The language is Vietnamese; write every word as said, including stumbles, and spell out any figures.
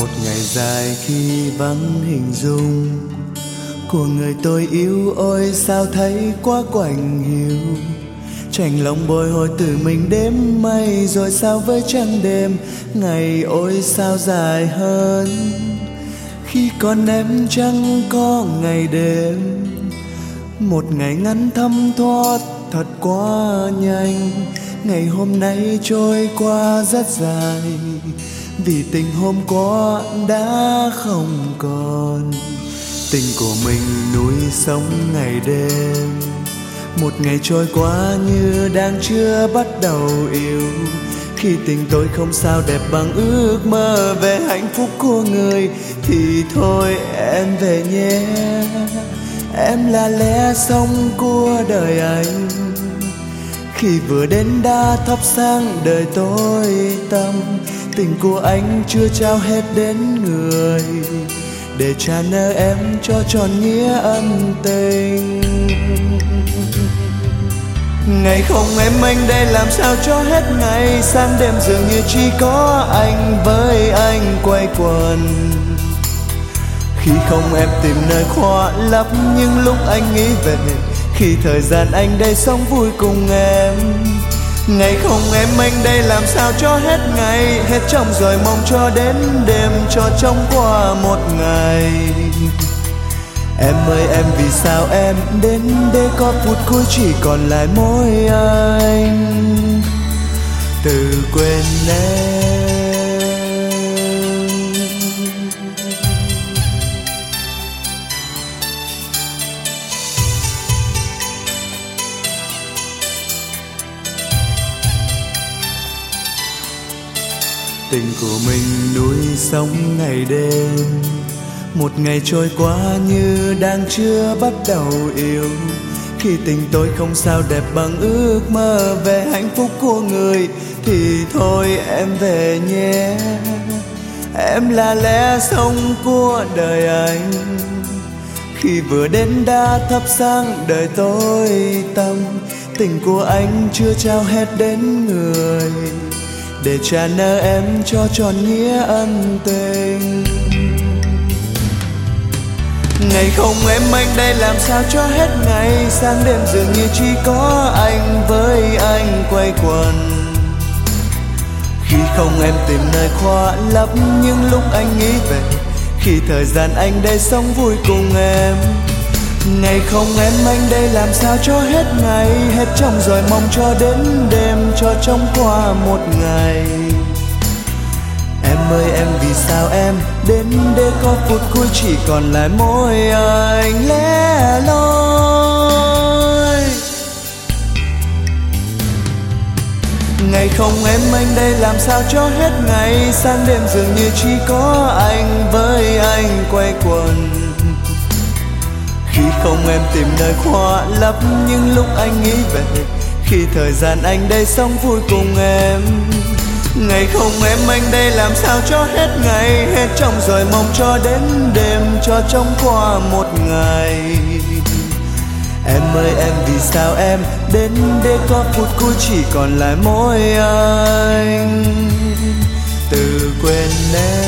Một ngày dài khi vắng hình dung của người tôi yêu, ôi sao thấy quá quạnh hiu. Chạnh lòng bồi hồi tự mình đếm mây, rồi sao với trăng đêm ngày ôi sao dài hơn. Khi còn em chẳng có ngày đêm, một ngày ngắn thấm thoát thật quá nhanh. Ngày hôm nay trôi qua rất dài, vì tình hôm qua đã không còn. Tình của mình núi sông ngày đêm, một ngày trôi qua như đang chưa bắt đầu yêu. Khi tình tôi không sao đẹp bằng ước mơ về hạnh phúc của người, thì thôi em về nhé. Em là lẽ sống của đời anh, khi vừa đến đã thắp sáng đời tôi tâm. Tình của anh chưa trao hết đến người, để trả nợ em cho tròn nghĩa ân tình. Ngày không em anh đây làm sao cho hết ngày, sang đêm dường như chỉ có anh với anh quay quần. Khi không em tìm nơi khóa lấp những lúc anh nghĩ về, khi thời gian anh đây sống vui cùng em. Ngày không em anh đây làm sao cho hết ngày, hết trong rồi mong cho đến đêm, cho trông qua một ngày. Em ơi em vì sao em đến để có phút cuối chỉ còn lại mỗi anh, từ quên em. Tình của mình núi sông ngày đêm, một ngày trôi qua như đang chưa bắt đầu yêu. Khi tình tôi không sao đẹp bằng ước mơ về hạnh phúc của người, thì thôi em về nhé. Em là lẽ sống của đời anh, khi vừa đến đã thắp sáng đời tôi tâm. Tình của anh chưa trao hết đến người, để trả nợ em cho tròn nghĩa ân tình. Ngày không em anh đây làm sao cho hết ngày, sang đêm dường như chỉ có anh với anh quay quần. Khi không em tìm nơi khóa lấp những lúc anh nghĩ về, khi thời gian anh đây sống vui cùng em. Ngày không em anh đây làm sao cho hết ngày, hết trong rồi mong cho đến đêm, cho trông qua một ngày. Em ơi em vì sao em đến để có phút cuối chỉ còn lại mỗi anh lẻ loi. Ngày không em anh đây làm sao cho hết ngày, sang đêm dường như chỉ có anh với anh quay quần. Khi không em tìm nơi khóa lấp những lúc anh nghĩ về, khi thời gian anh đây sống vui cùng em. Ngày không em anh đây làm sao cho hết ngày, hết trong rồi mong cho đến đêm, cho trông qua một ngày. Em ơi em vì sao em đến để có phút cuối chỉ còn lại mỗi anh, từ quên em.